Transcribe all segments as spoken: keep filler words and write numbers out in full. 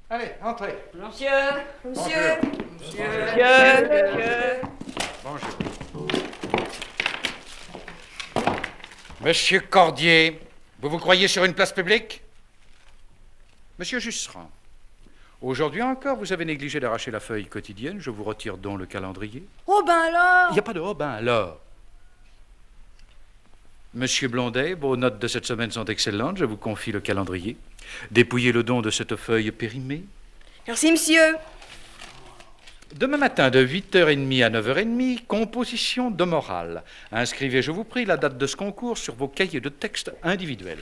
Allez, entrez. Monsieur, monsieur, monsieur, monsieur, monsieur. Bonjour. Monsieur Cordier, vous vous croyez sur une place publique? Monsieur Jusserand, aujourd'hui encore, vous avez négligé d'arracher la feuille quotidienne. Je vous retire donc le calendrier. Oh ben alors. Il n'y a pas de oh ben alors. Monsieur Blondet, vos notes de cette semaine sont excellentes. Je vous confie le calendrier. Dépouillez le don de cette feuille périmée. Merci, monsieur. Demain matin, de huit heures trente à neuf heures trente, composition de morale. Inscrivez, je vous prie, la date de ce concours sur vos cahiers de texte individuels.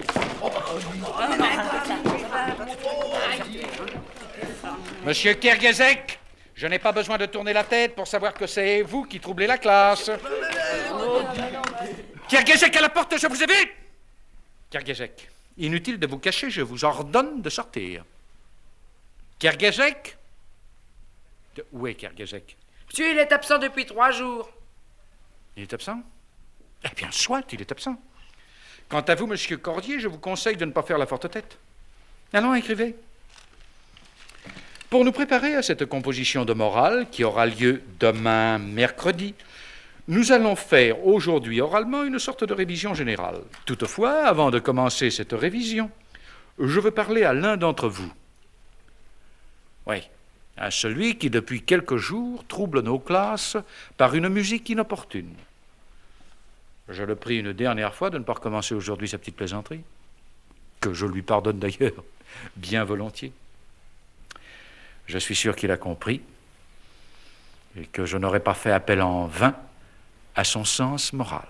Monsieur Kergezek, je n'ai pas besoin de tourner la tête pour savoir que c'est vous qui troublez la classe. Kergezek, à la porte, je vous ai vu. Kergezek, inutile de vous cacher, je vous ordonne de sortir. Kergezek? Où est Kergezek? Monsieur, il est absent depuis trois jours. Il est absent? Eh bien, soit, il est absent. Quant à vous, monsieur Cordier, je vous conseille de ne pas faire la forte tête. Allons, écrivez. Pour nous préparer à cette composition de morale qui aura lieu demain, mercredi, nous allons faire aujourd'hui oralement une sorte de révision générale. Toutefois, avant de commencer cette révision, je veux parler à l'un d'entre vous. Oui, à celui qui, depuis quelques jours, trouble nos classes par une musique inopportune. Je le prie une dernière fois de ne pas recommencer aujourd'hui sa petite plaisanterie, que je lui pardonne d'ailleurs bien volontiers. Je suis sûr qu'il a compris et que je n'aurais pas fait appel en vain à son sens moral.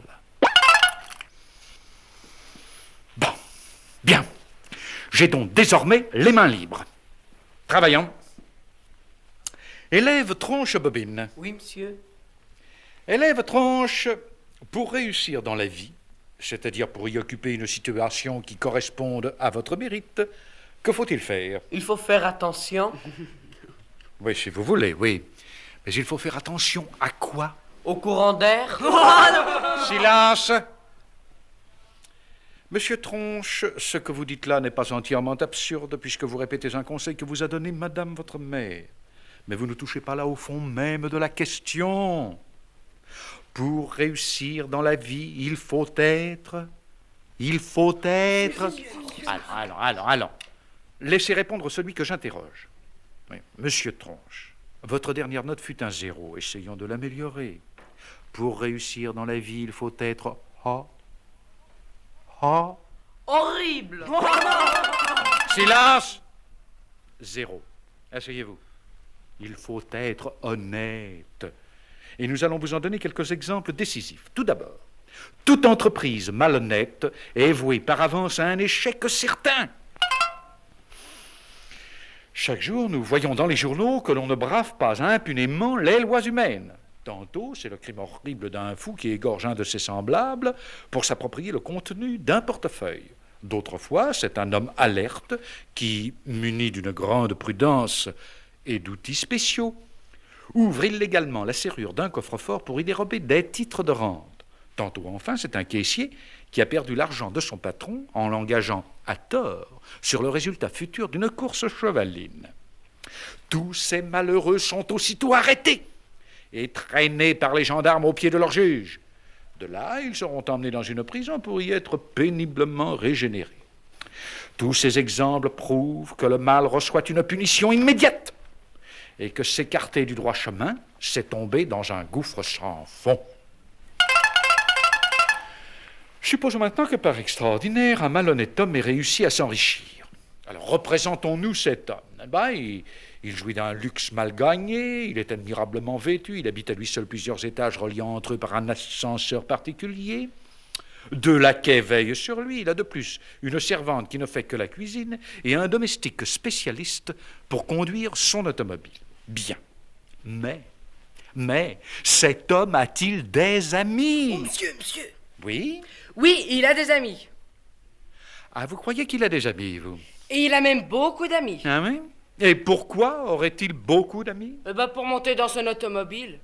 Bon, bien. J'ai donc désormais les mains libres. Travaillons. Élève Tronche-Bobine. Oui, monsieur. Élève Tronche, pour réussir dans la vie, c'est-à-dire pour y occuper une situation qui corresponde à votre mérite, que faut-il faire? Il faut faire attention. Oui, si vous voulez, oui. Mais il faut faire attention à quoi? Au courant d'air. Silence! Monsieur Tronche, ce que vous dites là n'est pas entièrement absurde, puisque vous répétez un conseil que vous a donné madame votre mère. Mais vous ne touchez pas là au fond même de la question. Pour réussir dans la vie, il faut être... Il faut être... Allons, allons, allons, allons. Laissez répondre celui que j'interroge. Oui, monsieur Tronche, votre dernière note fut un zéro. Essayons de l'améliorer. Pour réussir dans la vie, il faut être... Ah. Ah. Horrible. Silence! Zéro. Asseyez-vous. Il faut être honnête. Et nous allons vous en donner quelques exemples décisifs. Tout d'abord, toute entreprise malhonnête est vouée par avance à un échec certain. Chaque jour, nous voyons dans les journaux que l'on ne brave pas impunément les lois humaines. Tantôt, c'est le crime horrible d'un fou qui égorge un de ses semblables pour s'approprier le contenu d'un portefeuille. D'autres fois, c'est un homme alerte qui, muni d'une grande prudence et d'outils spéciaux, ouvre illégalement la serrure d'un coffre-fort pour y dérober des titres de rente. Tantôt, enfin, c'est un caissier qui a perdu l'argent de son patron en l'engageant à tort sur le résultat futur d'une course chevaline. Tous ces malheureux sont aussitôt arrêtés et traînés par les gendarmes au pied de leur juge. De là, ils seront emmenés dans une prison pour y être péniblement régénérés. Tous ces exemples prouvent que le mal reçoit une punition immédiate et que s'écarter du droit chemin, c'est tomber dans un gouffre sans fond. Supposons maintenant que par extraordinaire, un malhonnête homme ait réussi à s'enrichir. Alors représentons-nous cet homme. Eh ben, il, il jouit d'un luxe mal gagné, il est admirablement vêtu, il habite à lui seul plusieurs étages reliant entre eux par un ascenseur particulier. Deux laquais veillent sur lui, il a de plus une servante qui ne fait que la cuisine et un domestique spécialiste pour conduire son automobile. Bien. Mais, mais, cet homme a-t-il des amis? Oh, monsieur, monsieur. Oui? Oui, il a des amis. Ah, vous croyez qu'il a des amis, vous? Et il a même beaucoup d'amis. Ah oui? Et pourquoi aurait-il beaucoup d'amis? Eh ben, pour monter dans son automobile.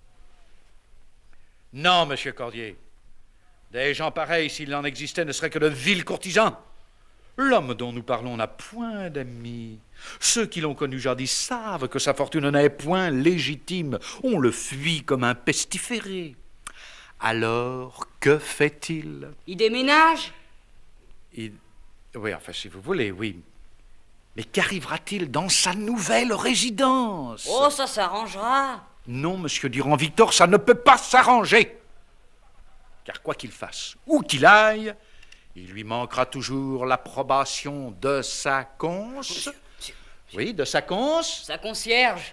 Non, monsieur Cordier. Des gens pareils, s'il en existait, ne seraient que de vils courtisans. L'homme dont nous parlons n'a point d'amis. Ceux qui l'ont connu jadis savent que sa fortune n'est point légitime. On le fuit comme un pestiféré. Alors, que fait-il? Il déménage? Il... Oui, enfin, si vous voulez, oui. Mais qu'arrivera-t-il dans sa nouvelle résidence? Oh, ça s'arrangera. Non, monsieur Durand-Victor, ça ne peut pas s'arranger. Car quoi qu'il fasse, où qu'il aille, il lui manquera toujours l'approbation de sa conce. Oui, de sa conce. Sa concierge.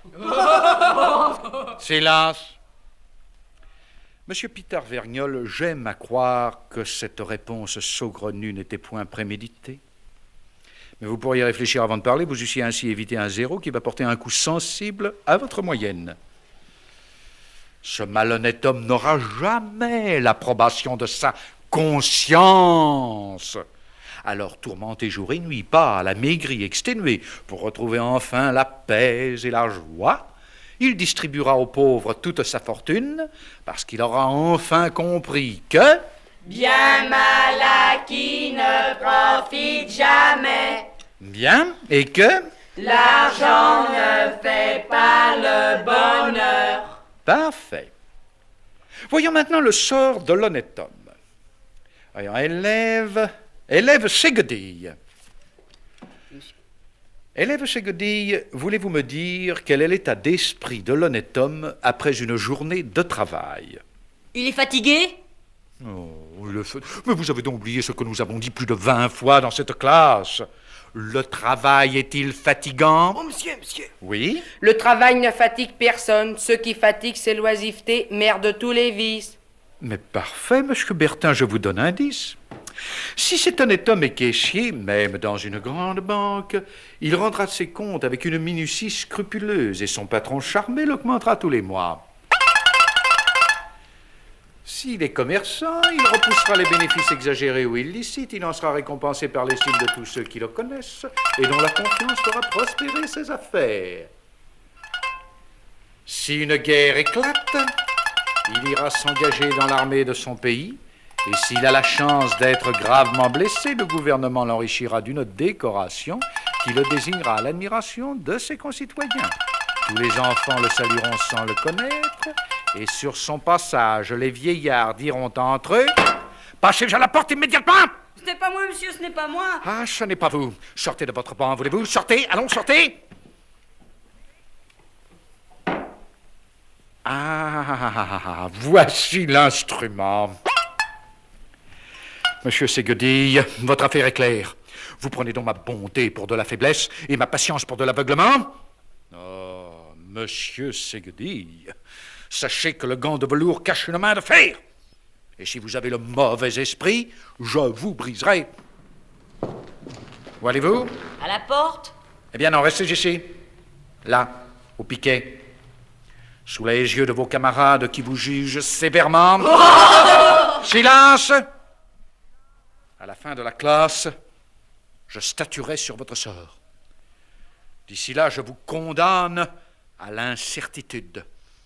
Silence. Monsieur Peter Vergnol, j'aime à croire que cette réponse saugrenue n'était point préméditée. Mais vous pourriez réfléchir avant de parler, vous eussiez ainsi évité un zéro qui va porter un coup sensible à votre moyenne. Ce malhonnête homme n'aura jamais l'approbation de sa conscience. Alors tourmentez jour et nuit, pâle, amaigri, exténué, pour retrouver enfin la paix et la joie, il distribuera aux pauvres toute sa fortune, parce qu'il aura enfin compris que... Bien mal à qui ne profite jamais. Bien, et que... L'argent ne fait pas le bonheur. Parfait. Voyons maintenant le sort de l'honnête homme. Voyons, élève... Élève Ségedille. Élève Ségedille, voulez-vous me dire quel est l'état d'esprit de l'honnête homme après une journée de travail? Il est fatigué? Oh, le fait... Mais vous avez donc oublié ce que nous avons dit plus de vingt fois dans cette classe. Le travail est-il fatigant? Oh, monsieur, monsieur. Oui? Le travail ne fatigue personne. Ce qui fatigue, c'est l'oisiveté, mère de tous les vices. Mais parfait, monsieur Bertin, je vous donne un indice. Si cet honnête homme est caissier, même dans une grande banque, il rendra ses comptes avec une minutie scrupuleuse et son patron charmé l'augmentera tous les mois. S'il est commerçant, il repoussera les bénéfices exagérés ou illicites, il en sera récompensé par l'estime de tous ceux qui le connaissent et dont la confiance fera prospérer ses affaires. Si une guerre éclate, il ira s'engager dans l'armée de son pays, et s'il a la chance d'être gravement blessé, le gouvernement l'enrichira d'une décoration qui le désignera à l'admiration de ses concitoyens. Tous les enfants le salueront sans le connaître, et sur son passage, les vieillards diront entre eux « Passez à la porte immédiatement !» Ce n'est pas moi, monsieur, ce n'est pas moi. Ah, ce n'est pas vous. Sortez de votre banc, voulez-vous? Sortez, allons, sortez. Ah, voici l'instrument. Monsieur Ségedille, votre affaire est claire. Vous prenez donc ma bonté pour de la faiblesse et ma patience pour de l'aveuglement? Oh, monsieur Ségedille, sachez que le gant de velours cache une main de fer. Et si vous avez le mauvais esprit, je vous briserai. Où allez-vous? À la porte? Eh bien non, restez ici. Là, au piquet. Sous les yeux de vos camarades qui vous jugent sévèrement. Oh! Silence! À la fin de la classe, je statuerai sur votre sort. D'ici là, je vous condamne à l'incertitude.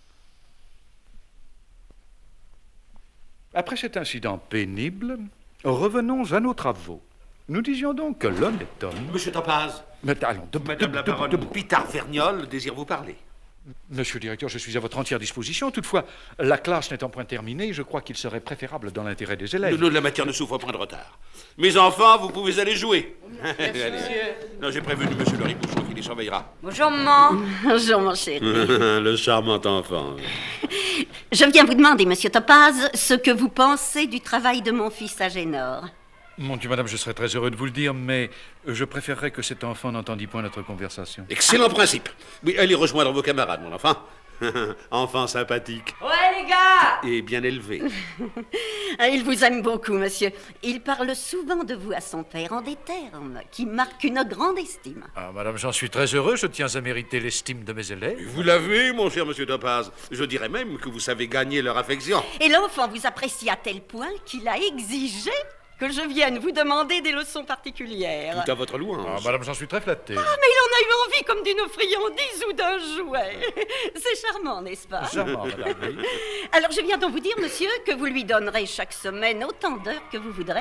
Après cet incident pénible, revenons à nos travaux. Nous disions donc que l'honnête homme... Monsieur Topaz. Mais allons, debout, Madame debout, la debout, baronne debout. Peter Vergnol désire vous parler. Monsieur le directeur, je suis à votre entière disposition. Toutefois, la classe n'étant point terminée, je crois qu'il serait préférable dans l'intérêt des élèves. Le nom de la matière ne souffre point de retard. Mes enfants, vous pouvez aller jouer. Allez. Non, j'ai prévenu monsieur le Ribouchon qui les surveillera. Bonjour, maman. Bonjour, mon chéri. Le charmant enfant. Je viens vous demander, monsieur Topaz, ce que vous pensez du travail de mon fils Agénor. Mon Dieu, madame, je serais très heureux de vous le dire, mais je préférerais que cet enfant n'entendît point notre conversation. Excellent principe. Oui, allez rejoindre vos camarades, mon enfant. Enfant sympathique Ouais, les gars. et bien élevé. Il vous aime beaucoup, monsieur. Il parle souvent de vous à son père en des termes qui marquent une grande estime. Ah, madame, j'en suis très heureux. Je tiens à mériter l'estime de mes élèves. Vous l'avez, mon cher monsieur Topaz. Je dirais même que vous savez gagner leur affection. Et l'enfant vous apprécie à tel point qu'il a exigé que je vienne vous demander des leçons particulières. Tout à votre louange. Ah, madame, j'en suis très flatté. Ah, mais il en a eu envie comme d'une friandise ou d'un jouet. C'est charmant, n'est-ce pas? Charmant, madame, oui. Alors, je viens donc vous dire, monsieur, que vous lui donnerez chaque semaine autant d'heures que vous voudrez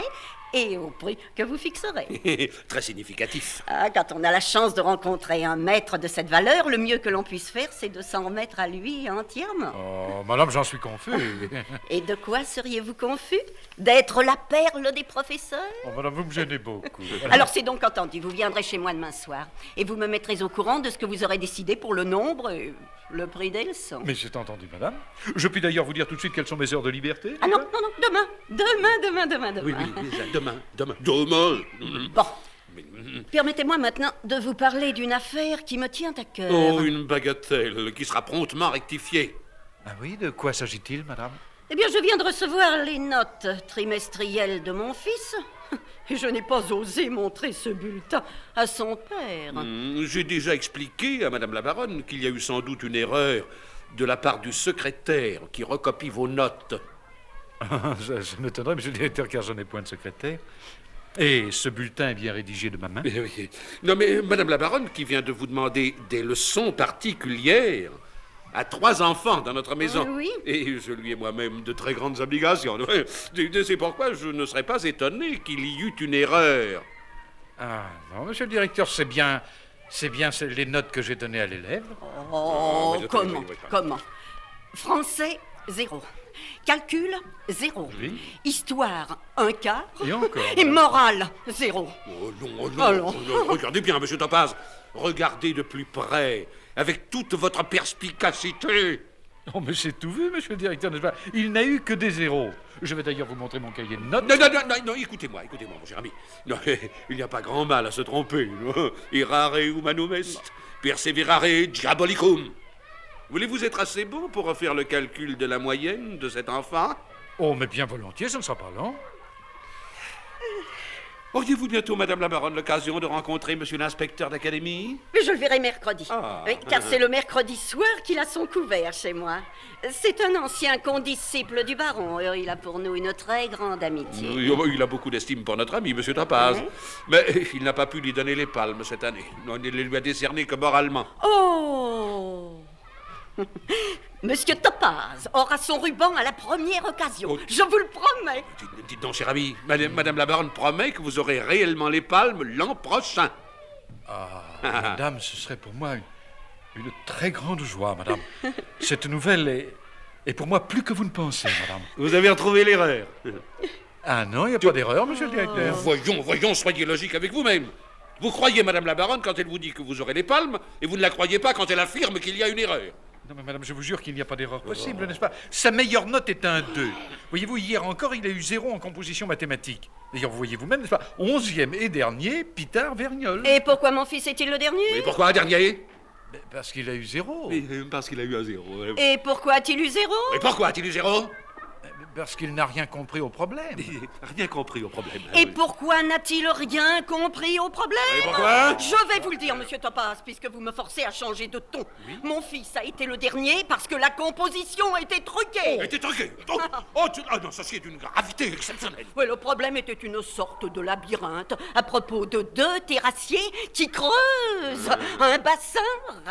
et au prix que vous fixerez. Très significatif. Ah, quand on a la chance de rencontrer un maître de cette valeur, le mieux que l'on puisse faire, c'est de s'en remettre à lui entièrement. Oh, madame, j'en suis confus. Et de quoi seriez-vous confus? D'être la perle des professeurs? Oh, madame, vous me gênez beaucoup. Alors c'est donc entendu, vous viendrez chez moi demain soir et vous me mettrez au courant de ce que vous aurez décidé pour le nombre et le prix des leçons. Mais c'est entendu, madame. Je puis d'ailleurs vous dire tout de suite quelles sont mes heures de liberté. Ah non, non, non, demain, demain, demain, demain, demain. Oui, oui, oui, demain, demain, demain. Bon, permettez-moi maintenant de vous parler d'une affaire qui me tient à cœur. Oh, une bagatelle qui sera promptement rectifiée. Ah oui, de quoi s'agit-il, madame? Eh bien, je viens de recevoir les notes trimestrielles de mon fils et je n'ai pas osé montrer ce bulletin à son père. Hmm, J'ai déjà expliqué à madame la baronne qu'il y a eu sans doute une erreur de la part du secrétaire qui recopie vos notes. ça, ça m'étonnerait, monsieur le directeur, car je n'ai point de secrétaire. Et ce bulletin est bien rédigé de ma main. Eh oui. Non, mais madame la baronne qui vient de vous demander des leçons particulières à trois enfants dans notre maison. Euh, oui. Et je lui ai moi-même de très grandes obligations. C'est pourquoi je ne serais pas étonné qu'il y eût une erreur. Ah non, monsieur le directeur, c'est bien... C'est bien c'est les notes que j'ai données à l'élève. Oh, mais je- comment, je- je- je- comment? Français, zéro. Calcul, zéro. Oui. Histoire, un quart. Et encore, Et madame. morale, zéro. Oh non, oh non, Alors. oh non. Regardez bien, monsieur Topaz. Regardez de plus près, avec toute votre perspicacité. Oh, mais c'est tout vu, monsieur le directeur, n'est-ce pas? Il n'a eu que des zéros. Je vais d'ailleurs vous montrer mon cahier de notes. Non, non, non, non, non, écoutez-moi, écoutez-moi, mon cher ami. Non, il n'y a pas grand mal à se tromper. Errare humanum est, perseverare diabolicum. Voulez-vous être assez bon pour refaire le calcul de la moyenne de cet enfant? Oh, mais bien volontiers, ça ne sera pas long. Auriez-vous bientôt, madame la baronne, l'occasion de rencontrer monsieur l'inspecteur d'académie? Mais je le verrai mercredi. Ah. Oui, car c'est le mercredi soir qu'il a son couvert chez moi. C'est un ancien condisciple du baron. et Il a pour nous une très grande amitié. Oui, oh, il a beaucoup d'estime pour notre ami, monsieur Topaz. Oui. Mais il n'a pas pu lui donner les palmes cette année. Non, il ne les lui a décernées que moralement. Oh! Monsieur Topaz aura son ruban à la première occasion. Oh. Je vous le promets. Dites, dites donc, cher ami, madame, madame la baronne promet que vous aurez réellement les palmes l'an prochain. Ah, madame, ce serait pour moi une, une très grande joie, madame. Cette nouvelle est, est pour moi plus que vous ne pensez, madame. Vous avez retrouvé l'erreur. Ah non, il n'y a pas d'erreur, monsieur le directeur. Voyons, voyons, soyez logique avec vous-même. Vous croyez madame la baronne quand elle vous dit que vous aurez les palmes, et vous ne la croyez pas quand elle affirme qu'il y a une erreur. Non, mais madame, je vous jure qu'il n'y a pas d'erreur possible, n'est-ce pas? Sa meilleure note est un deux. Voyez-vous, hier encore, il a eu zéro en composition mathématique. D'ailleurs, vous voyez vous-même, n'est-ce pas? Onzième et dernier, Pitard Vergnol. Et pourquoi mon fils est-il le dernier? Mais pourquoi un dernier? Mais parce qu'il a eu zéro. Parce qu'il a eu un zéro. Et pourquoi a-t-il eu zéro? Et pourquoi a-t-il eu zéro? Parce qu'il n'a rien compris au problème. Rien compris au problème. Et pourquoi n'a-t-il rien compris au problème? Et pourquoi? Je vais vous le dire, monsieur Topaz, puisque vous me forcez à changer de ton. Mon fils a été le dernier parce que la composition était truquée. Elle était truquée. Oh, oh, tu- ah non, ça c'est d'une gravité exceptionnelle. Oui, le problème était une sorte de labyrinthe à propos de deux terrassiers qui creusent un bassin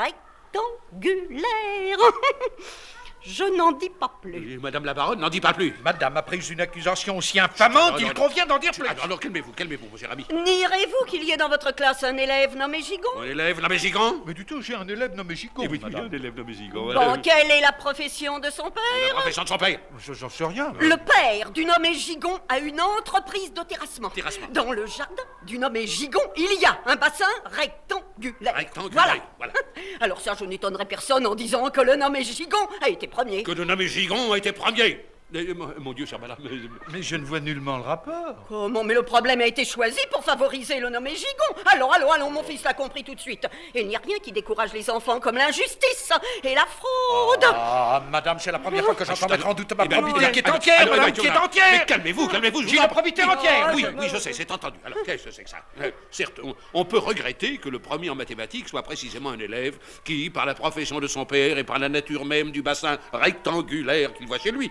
rectangulaire. Je n'en dis pas plus. Et madame la baronne n'en dit pas plus. Madame a pris une accusation aussi infamante, Non, il non, convient d'en dire plus. Alors, alors calmez-vous, calmez-vous, mon cher ami. Nierez-vous qu'il y ait dans votre classe un élève nommé Gigon? Mon élève, la Gigon? Mais du tout, j'ai un élève nommé Chico, madame. élève de Gigon. Bon, quelle est la profession de son La père? profession de son père. Je- J'en sais rien. Le père du nommé Gigon a une entreprise de terrassement. Terrassement. Dans le jardin du nommé Gigon, il y a un bassin rectangulaire. Rectangulaire, Voilà. voilà. Alors ça, je n'étonnerai personne en disant que le nommé Gigon a été premier. Que le nommé Gigon a été premier. Eh, mon, mon Dieu, chère madame. euh, Mais je ne vois nullement le rapport. Comment? Mais le problème a été choisi pour favoriser le nommé Gigon. Allons, allons, allons, mon fils l'a compris tout de suite. Et il n'y a rien qui décourage les enfants comme l'injustice et la fraude. Ah, madame, c'est la première fois que j'entends chut, mettre en doute ma eh ben, probité eh, qui est eh, entière, eh, madame, eh, qui est eh, Mais entière. calmez-vous, calmez-vous. je vous J'ai en- la probité entière. Oui, oui, je sais, c'est entendu. Alors, qu'est-ce que c'est que ça? Euh, Certes, on, on peut regretter que le premier en mathématiques soit précisément un élève qui, par la profession de son père et par la nature même du bassin rectangulaire qu'il voit chez lui, ait pu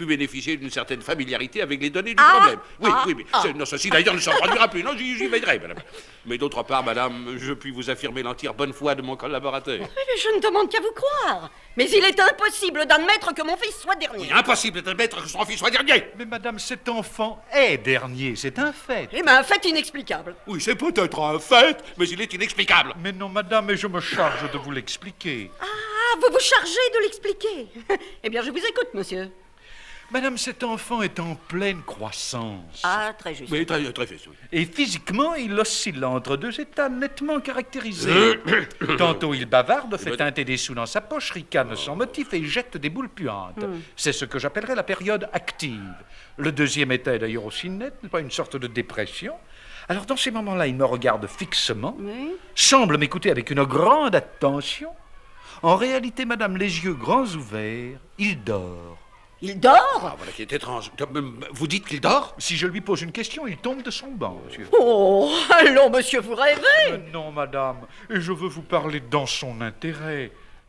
pu bénéficier d'une certaine familiarité avec les données du Ah, problème. Oui, ah, oui, mais ah. c'est- non, ceci d'ailleurs ne s'en produira plus. Non, j'y j'y veillerai, madame. Mais d'autre part, madame, je puis vous affirmer l'entière bonne foi de mon collaborateur. Mais je ne demande qu'à vous croire. Mais il est impossible d'admettre que mon fils soit dernier. Il est impossible d'admettre que son fils soit dernier. Mais madame, cet enfant est dernier, c'est un fait. Eh bien, un fait inexplicable. Oui, c'est peut-être un fait, mais il est inexplicable. Mais non, madame, et je me charge de vous l'expliquer. Ah, vous vous chargez de l'expliquer. Eh bien, je vous écoute, monsieur. Madame, cet enfant est en pleine croissance. Ah, très juste. Oui, très, très fait, oui. Et physiquement, il oscille entre deux états nettement caractérisés. Tantôt il bavarde, fait teinter des sous dans sa poche, ricane sans motif et jette des boules puantes. C'est ce que j'appellerais la période active. Le deuxième état est d'ailleurs aussi net, pas une sorte de dépression. Alors dans ces moments-là, il me regarde fixement, Oui. semble m'écouter avec une grande attention. En réalité, madame, les yeux grands ouverts, il dort. Il dort? Ah, voilà qui est étrange. Vous dites qu'il dort? Si je lui pose une question, il tombe de son banc, monsieur. Oh, allons, monsieur, vous rêvez. Euh, Non, madame, et je veux vous parler dans son intérêt.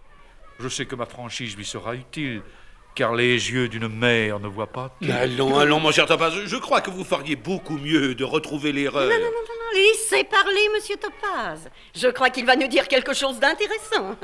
Je sais que ma franchise lui sera utile, car les yeux d'une mère ne voient pas tout. Allons, allons, mon cher Topaz, je crois que vous feriez beaucoup mieux de retrouver l'erreur. Non, non, non, non, non, laissez parler, monsieur Topaz. Je crois qu'il va nous dire quelque chose d'intéressant.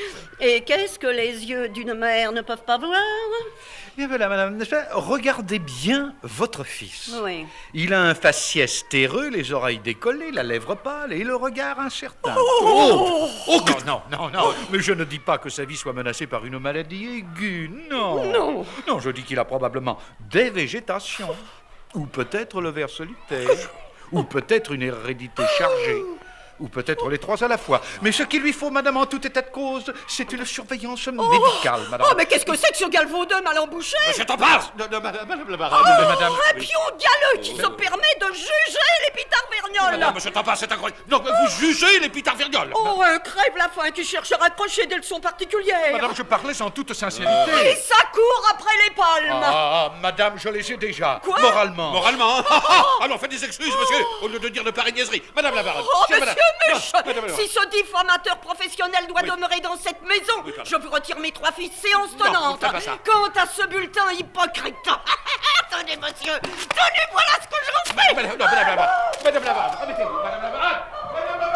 Et qu'est-ce que les yeux d'une mère ne peuvent pas voir? Bien voilà, madame, n'est-ce pas? Regardez bien votre fils. Oui. Il a un faciès terreux, les oreilles décollées, la lèvre pâle et le regard incertain. Oh, oh, que- Non, non, non, non, mais je ne dis pas que sa vie soit menacée par une maladie aiguë, non. Non. Non, je dis qu'il a probablement des végétations, ou peut-être le ver solitaire, ou peut-être une hérédité chargée, ou peut-être les trois à la fois. Mais ce qu'il lui faut, madame, en tout état de cause, c'est une surveillance médicale, madame. Oh, mais qu'est-ce que c'est que ce galvaudeux mal embouché? Monsieur Topaz! Non, non, madame, madame la baronne. Mais madame... Un pion galeux qui se permet de juger les pitards vergnoles. Madame, monsieur Topaz, c'est incroyable. Non, mais vous jugez les pitards vergnoles. Oh, un crève la faim qui cherche à raccrocher des leçons particulières. Madame, je parlais en toute Et sincérité. ça court après les palmes. Ah, madame, je les ai déjà, Quoi? moralement. Moralement, hein? Ah, ah, alors faites des excuses, monsieur, au lieu de dire de pareilles niaiseries. Madame la baronne. Oh, Tiens, monsieur madame. Muche, Non, madame la baronne. si ce diffamateur professionnel doit Oui. demeurer dans cette maison, Oui, pardon. je vous retire mes trois fils séances Non, tenantes. faites pas ça. Quant à ce bulletin hypocrite, tenez, monsieur, tenez, voilà ce que je vous fais. Madame, non, madame la baronne. Madame la baronne, remettez-vous, madame la baronne. Madame la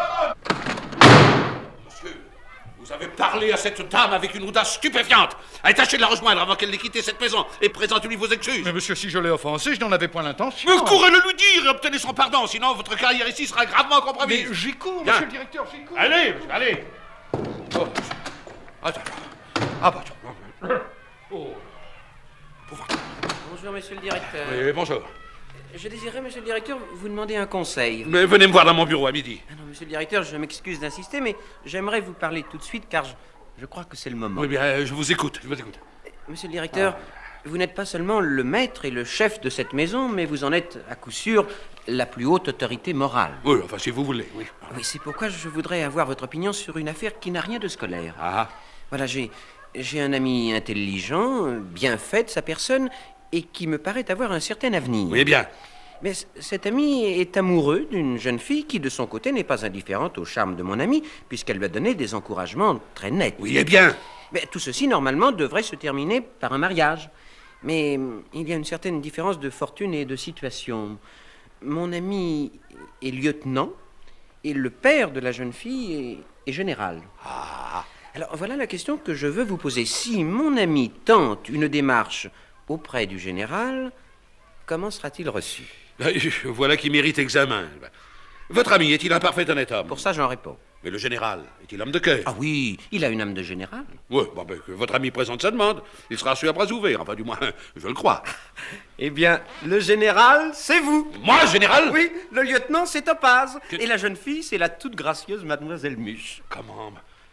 baronne. Monsieur, vous avez parlé à cette dame avec une audace stupéfiante. Allez, tâchez de la rejoindre avant qu'elle n'ait quitté cette maison et présentez-lui vos excuses. Mais monsieur, si je l'ai offensé, je n'en avais point l'intention. Mais courez le lui dire et obtenez son pardon, sinon votre carrière ici sera gravement compromise. Mais j'y cours, Bien. monsieur le directeur, j'y cours. Allez, monsieur, allez. Oh. Attends. Ah bah, attends. Oh. Pauvre. Bonjour, monsieur le directeur. Oui, bonjour. Je désirais, monsieur le directeur, vous demander un conseil. Mais venez me voir dans mon bureau à midi. Ah non, monsieur le directeur, je m'excuse d'insister, mais j'aimerais vous parler tout de suite, car je, je crois que c'est le moment. Oui, bien, je vous écoute, je vous écoute. Monsieur le directeur, vous n'êtes pas seulement le maître et le chef de cette maison, mais vous en êtes, à coup sûr, la plus haute autorité morale. Oui, enfin, si vous voulez, oui. Oui, c'est pourquoi je voudrais avoir votre opinion sur une affaire qui n'a rien de scolaire. Ah, Voilà, j'ai, j'ai un ami intelligent, bien fait de sa personne, et qui me paraît avoir un certain avenir. oui, bien. Mais c- cet ami est amoureux d'une jeune fille qui, de son côté, n'est pas indifférente au charme de mon ami, puisqu'elle lui a donné des encouragements très nets. Oui, eh bien. Mais tout ceci, normalement, devrait se terminer par un mariage. Mais hum, il y a une certaine différence de fortune et de situation. Mon ami est lieutenant, et le père de la jeune fille est, est général. Ah, Alors, voilà la question que je veux vous poser. Si mon ami tente une démarche auprès du général, comment sera-t-il reçu? voilà qui mérite examen. Votre ami est-il un parfait honnête homme? Pour ça, j'en réponds. Mais le général, est-il homme de cœur? Ah oui, il a une âme de général. Oui, bon, ben, que votre ami présente sa demande. Il sera reçu à bras ouverts, enfin, du moins, je le crois. Eh bien, le général, c'est vous. Moi, général? Oui, le lieutenant, c'est Topaz. Que- Et la jeune fille, c'est la toute gracieuse mademoiselle Muche. Comment?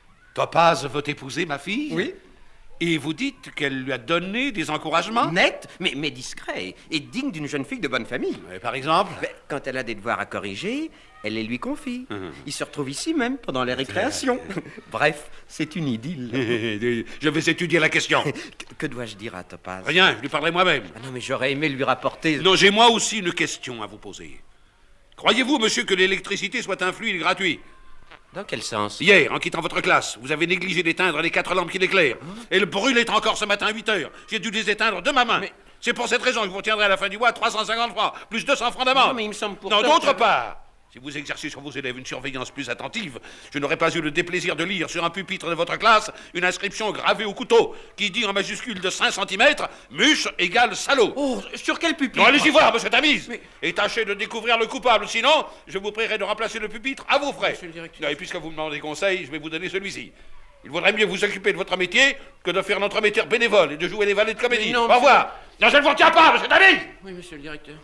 Topaz veut épouser ma fille? Oui. Et vous dites qu'elle lui a donné des encouragements? Net, mais, mais discret, et digne d'une jeune fille de bonne famille. Et par exemple? Ben, quand elle a des devoirs à corriger, elle les lui confie. Il se retrouve ici même, pendant les récréations. Bref, c'est une idylle. Je vais étudier la question. Que, que dois-je dire à Topaz? Rien, je lui parlerai moi-même. Ah non, mais j'aurais aimé lui rapporter... Non, j'ai moi aussi une question à vous poser. Croyez-vous, monsieur, que l'électricité soit un fluide gratuit? Dans quel sens? Hier, en quittant votre classe, vous avez négligé d'éteindre les quatre lampes qui l'éclairent. Elles brûlaient encore ce matin à huit heures. J'ai dû les éteindre de ma main. Mais- C'est pour cette raison que vous retiendrez à la fin du mois trois cent cinquante francs, plus deux cents francs d'amende. Non, mais il me semble pourtant Non, d'autre que- part, si vous exercez sur vos élèves une surveillance plus attentive, je n'aurais pas eu le déplaisir de lire sur un pupitre de votre classe une inscription gravée au couteau qui dit en majuscule de cinq centimètres « Muche égale salaud ». Oh, sur quel pupitre? Non, allez-y voir, monsieur Tamise. Mais- Et tâchez de découvrir le coupable, sinon je vous prierai de remplacer le pupitre à vos frais. Monsieur le directeur. Non, et puisque vous me demandez conseil, je vais vous donner celui-ci. Il vaudrait mieux vous occuper de votre métier que de faire notre métier bénévole et de jouer les valets de comédie. Mais non, Au monsieur- revoir. Non, je ne vous retiens pas, monsieur Tamise. Oui, monsieur le directeur.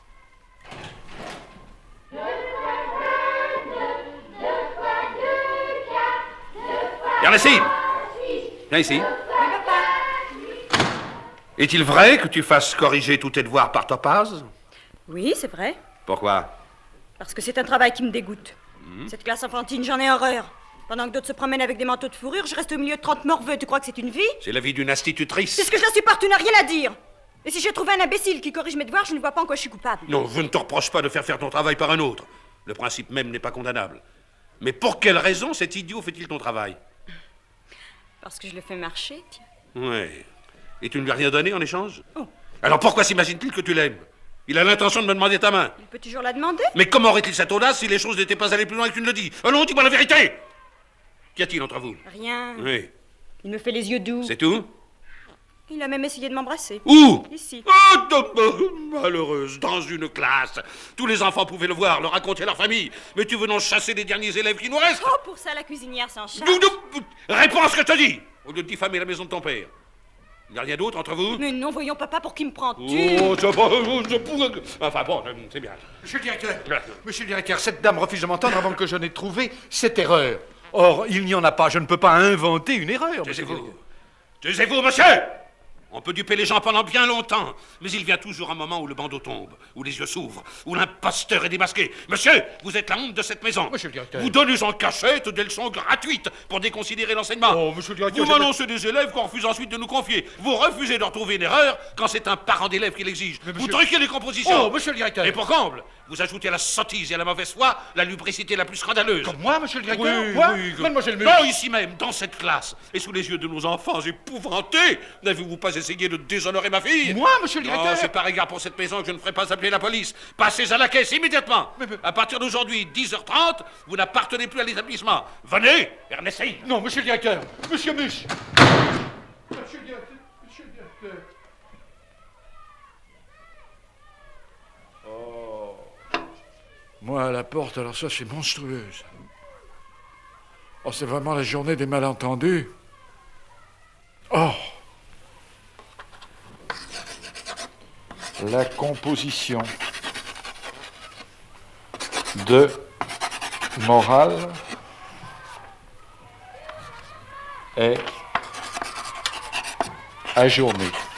Ernestine, viens ici. Est-il vrai que tu fasses corriger tous tes devoirs par Topaz? Oui, c'est vrai. Pourquoi? Parce que c'est un travail qui me dégoûte. Cette classe enfantine, j'en ai horreur. Pendant que d'autres se promènent avec des manteaux de fourrure, je reste au milieu de trente morveux. Tu crois que c'est une vie? C'est la vie d'une institutrice. C'est ce que je la supporte, tu n'as rien à dire. Et si j'ai trouvé un imbécile qui corrige mes devoirs, je ne vois pas en quoi je suis coupable. Non, je ne te reproche pas de faire faire ton travail par un autre. Le principe même n'est pas condamnable. Mais pour quelle raison cet idiot fait-il ton travail? Parce que je le fais marcher, tiens. Oui. Et tu ne lui as rien donné en échange? Oh. Alors pourquoi s'imagine-t-il que tu l'aimes? Il a l'intention de me demander ta main. Il peut toujours la demander? Mais comment aurait-il cette audace si les choses n'étaient pas allées plus loin que tu ne le dis? Allons, dis-moi la vérité! Qu'y a-t-il entre vous? Rien. Oui. Il me fait les yeux doux. C'est tout? Il a même essayé de m'embrasser. Où? Ici. Oh, de- malheureuse, dans une classe. Tous les enfants pouvaient le voir, le raconter à leur famille. Mais tu veux non chasser les derniers élèves qui nous restent? Oh, pour ça, la cuisinière s'en charge. Nous, nous, réponds à ce que je te dis, au lieu de diffamer la maison de ton père. Il n'y a rien d'autre entre vous? Mais non, voyons, papa, pour qui me prends-tu? Oh, ça va, je pourrais... Enfin bon, c'est bien. Monsieur le directeur, monsieur le directeur, cette dame refuse de m'entendre avant que je n'ai trouvé cette erreur. Or, il n'y en a pas, je ne peux pas inventer une erreur. monsieur le Taisez-vous. directeur. Taisez-vous, monsieur! On peut duper les gens pendant bien longtemps, mais il vient toujours un moment où le bandeau tombe, où les yeux s'ouvrent, où l'imposteur est démasqué. Monsieur, vous êtes la honte de cette maison. Monsieur le directeur. Vous donnez en cachette des leçons gratuites pour déconsidérer l'enseignement. Oh, monsieur le directeur, Vous j'ai- m'annoncez des élèves qu'on refuse ensuite de nous confier. Vous refusez de retrouver une erreur quand c'est un parent d'élève qui l'exige. Mais Vous monsieur- truquez les compositions. Oh, monsieur le directeur. Et pour comble, vous ajoutez à la sottise et à la mauvaise foi la lubricité la plus scandaleuse. Comme moi, monsieur le directeur? Oui, Moi, oui, que- mademoiselle Mus. Non, ici même, dans cette classe, et sous les yeux de nos enfants épouvantés, n'avez-vous pas essayé de déshonorer ma fille? Moi, monsieur le Non, directeur? c'est par égard pour cette maison que je ne ferai pas appeler la police. Passez à la caisse immédiatement. Mais- mais- À partir d'aujourd'hui, dix heures trente, vous n'appartenez plus à l'établissement. Venez, Ernestine. Non, monsieur le directeur. Monsieur Mus. Monsieur le directeur. Monsieur le directeur. Oh. Moi, à la porte, alors ça, c'est monstrueuse. Oh, c'est vraiment la journée des malentendus. Oh. La composition de morale est ajournée.